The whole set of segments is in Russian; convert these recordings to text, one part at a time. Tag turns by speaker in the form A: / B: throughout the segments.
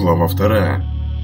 A: Глава 2.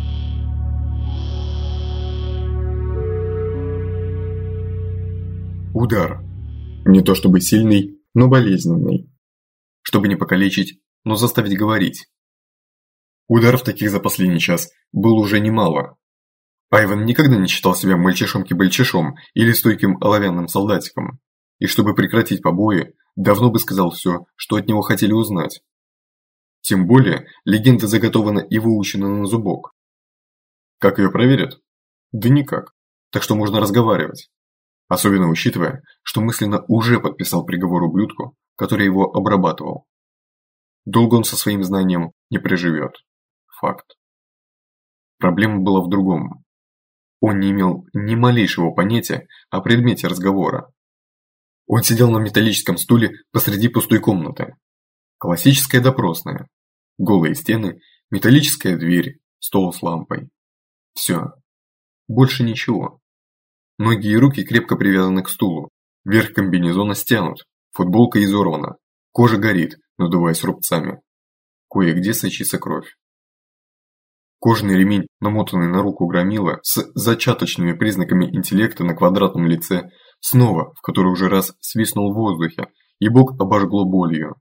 A: Удар. Не то чтобы сильный, но болезненный. Чтобы не покалечить, но заставить говорить. Ударов таких за последний час было уже немало. Айвен никогда не считал себя мальчишом-кибальчишом или стойким оловянным солдатиком. И чтобы прекратить побои, давно бы сказал все, что от него хотели узнать. Тем более, легенда заготована и выучена на зубок. Как ее проверят? Да никак. Так что можно разговаривать. Особенно учитывая, что мысленно уже подписал приговор ублюдку, который его обрабатывал. Долго он со своим знанием не проживет. Факт. Проблема была в другом. Он не имел ни малейшего понятия о предмете разговора. Он сидел на металлическом стуле посреди пустой комнаты. Классическая допросная. Голые стены, металлическая дверь, стол с лампой. Все. Больше ничего. Ноги и руки крепко привязаны к стулу. Верх комбинезона стянут. Футболка изорвана. Кожа горит, надуваясь рубцами. Кое-где сочится кровь. Кожаный ремень, намотанный на руку громила, с зачаточными признаками интеллекта на квадратном лице, снова, в который уже раз свистнул в воздухе, и бок обожгло болью.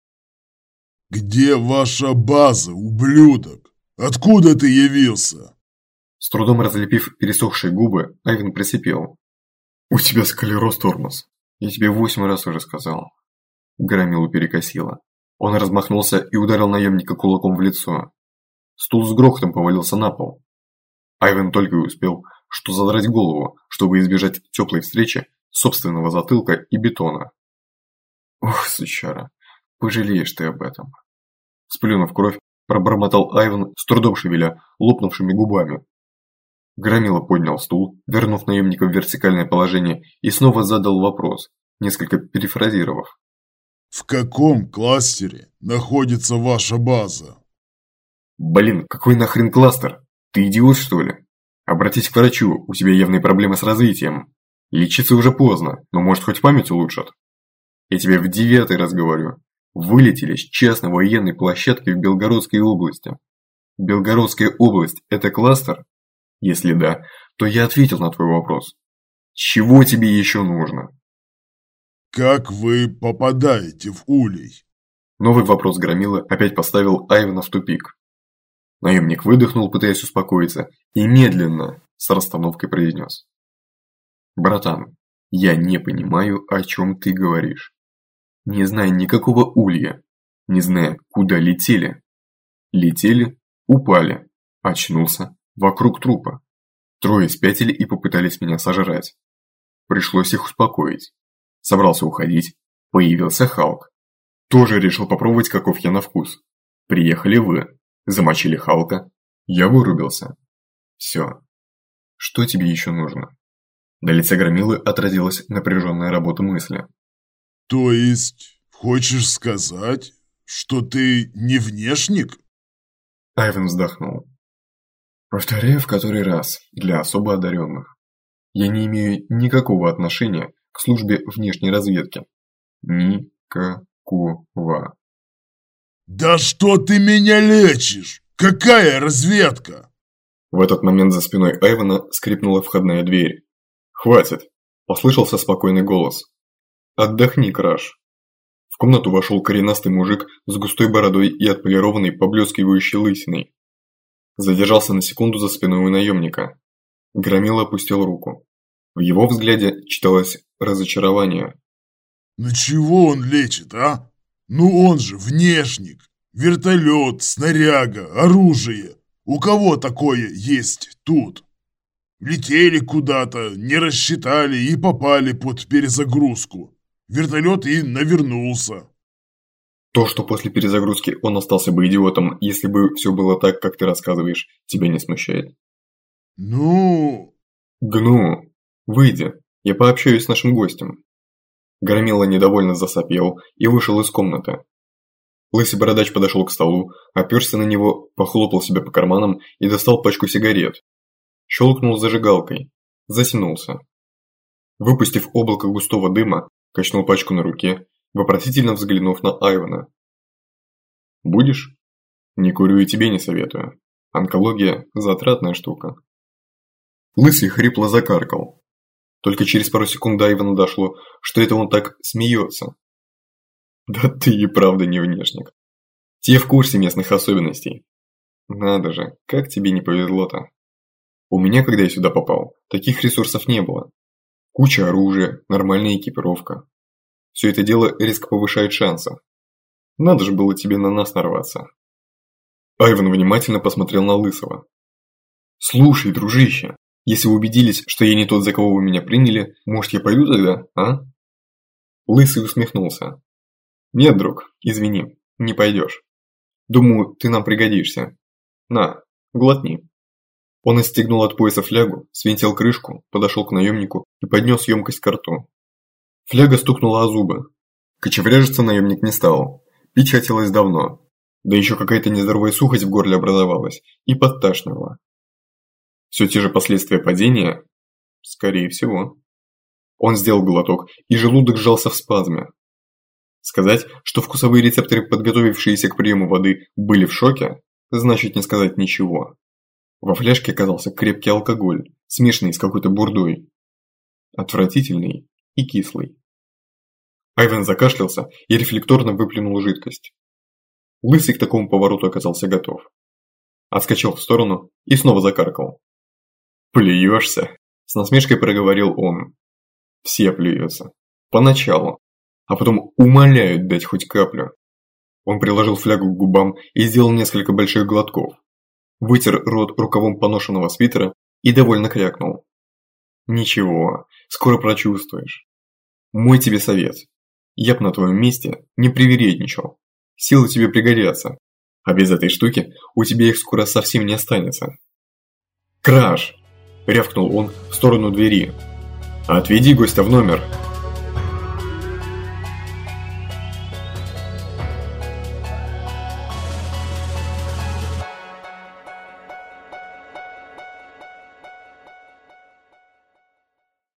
B: «Где ваша база, ублюдок? Откуда ты явился?»
A: С трудом разлепив пересохшие губы, Айвен просипел. «У тебя склероз, тормоз. Я тебе 8 раз уже сказал». Громилу перекосило. Он размахнулся и ударил наемника кулаком в лицо. Стул с грохотом повалился на пол. Айвен только и успел, что задрать голову, чтобы избежать теплой встречи собственного затылка и бетона. «Ох, сучара, пожалеешь ты об этом». Сплюнув кровь, пробормотал Айвен, с трудом шевеля лопнувшими губами. Громила поднял стул, вернув наемника в вертикальное положение, и снова задал вопрос, несколько перефразировав.
B: «В каком кластере находится ваша база?»
A: «Блин, какой нахрен кластер? Ты идиот, что ли? Обратись к врачу, у тебя явные проблемы с развитием. Лечиться уже поздно, но может хоть память улучшат. Я тебе в 9-й раз говорю. Вылетели с частной военной площадки в Белгородской области. Белгородская область – это кластер? Если да, то я ответил на твой вопрос. Чего тебе еще нужно?»
B: «Как вы попадаете в улей?»
A: Новый вопрос громила опять поставил Айвена в тупик. Наемник выдохнул, пытаясь успокоиться, и медленно, с расстановкой произнес. «Братан, я не понимаю, о чем ты говоришь. Не зная никакого улья, не зная, куда летели. Летели, упали, очнулся, вокруг трупа. Трое спятили и попытались меня сожрать. Пришлось их успокоить. Собрался уходить, появился Халк. Тоже решил попробовать, каков я на вкус. Приехали вы, замочили Халка, я вырубился. Все. Что тебе еще нужно?» На лице громилы отразилась напряженная работа мысли.
B: «То есть, хочешь сказать, что ты не внешник?»
A: Айвен вздохнул. «Повторяю в который раз, для особо одаренных. Я не имею никакого отношения к службе внешней разведки. Никакого».
B: «Да что ты меня лечишь? Какая разведка?»
A: В этот момент за спиной Айвена скрипнула входная дверь. «Хватит!» – послышался спокойный голос. «Отдохни, Краш». В комнату вошел коренастый мужик с густой бородой и отполированной, поблескивающей лысиной. Задержался на секунду за спиной у наемника. Громила опустил руку. В его взгляде читалось разочарование.
B: «Ну чего он лечит, а? Ну он же внешник. Вертолет, снаряга, оружие. У кого такое есть тут? Летели куда-то, не рассчитали и попали под перезагрузку. Вертолет и навернулся».
A: То, что после перезагрузки он остался бы идиотом, если бы все было так, как ты рассказываешь, тебя не смущает?
B: «Ну...»
A: «Гну! Выйди, я пообщаюсь с нашим гостем». Громила недовольно засопел и вышел из комнаты. Лысый бородач подошел к столу, оперся на него, похлопал себя по карманам и достал пачку сигарет. Щелкнул зажигалкой, затянулся. Выпустив облако густого дыма, качнул пачку на руке, вопросительно взглянув на Айвена. «Будешь? Не курю и тебе не советую». Онкология – затратная штука. Лысый хрипло закаркал. Только через пару секунд до Айвана дошло, что это он так смеется. Да ты и правда не внешник. Те в курсе местных особенностей. Надо же, как тебе не повезло-то. У меня, когда я сюда попал, таких ресурсов не было. Куча оружия, нормальная экипировка. Все это дело резко повышает шансы. Надо же было тебе на нас нарваться. Айван внимательно посмотрел на Лысого. Слушай, дружище, если вы убедились, что я не тот, за кого вы меня приняли, может, я пойду тогда, а? Лысый усмехнулся. Нет, друг, извини, не пойдешь. Думаю, ты нам пригодишься. На, глотни. Он отстегнул от пояса флягу, свинтил крышку, подошел к наемнику и поднес емкость к рту. Фляга стукнула о зубы. Кочевряжиться наемник не стал. Пить хотелось давно. Да еще какая-то нездоровая сухость в горле образовалась и подташнивала. Все те же последствия падения? Скорее всего. Он сделал глоток, и желудок сжался в спазме. Сказать, что вкусовые рецепторы, подготовившиеся к приему воды, были в шоке, значит не сказать ничего. Во фляжке оказался крепкий алкоголь, смешанный с какой-то бурдой. Отвратительный и кислый. Айван закашлялся и рефлекторно выплюнул жидкость. Лысый к такому повороту оказался готов. Отскочил в сторону и снова закаркал. «Плюешься?» – с насмешкой проговорил он. «Все плюются. Поначалу. А потом умоляют дать хоть каплю». Он приложил флягу к губам и сделал несколько больших глотков. Вытер рот рукавом поношенного свитера и довольно крякнул. «Ничего, скоро прочувствуешь. Мой тебе совет. Я б на твоем месте не привередничал. Силы тебе пригодятся, а без этой штуки у тебя их скоро совсем не останется». «Краш!» – рявкнул он в сторону двери. «Отведи гостя в номер!»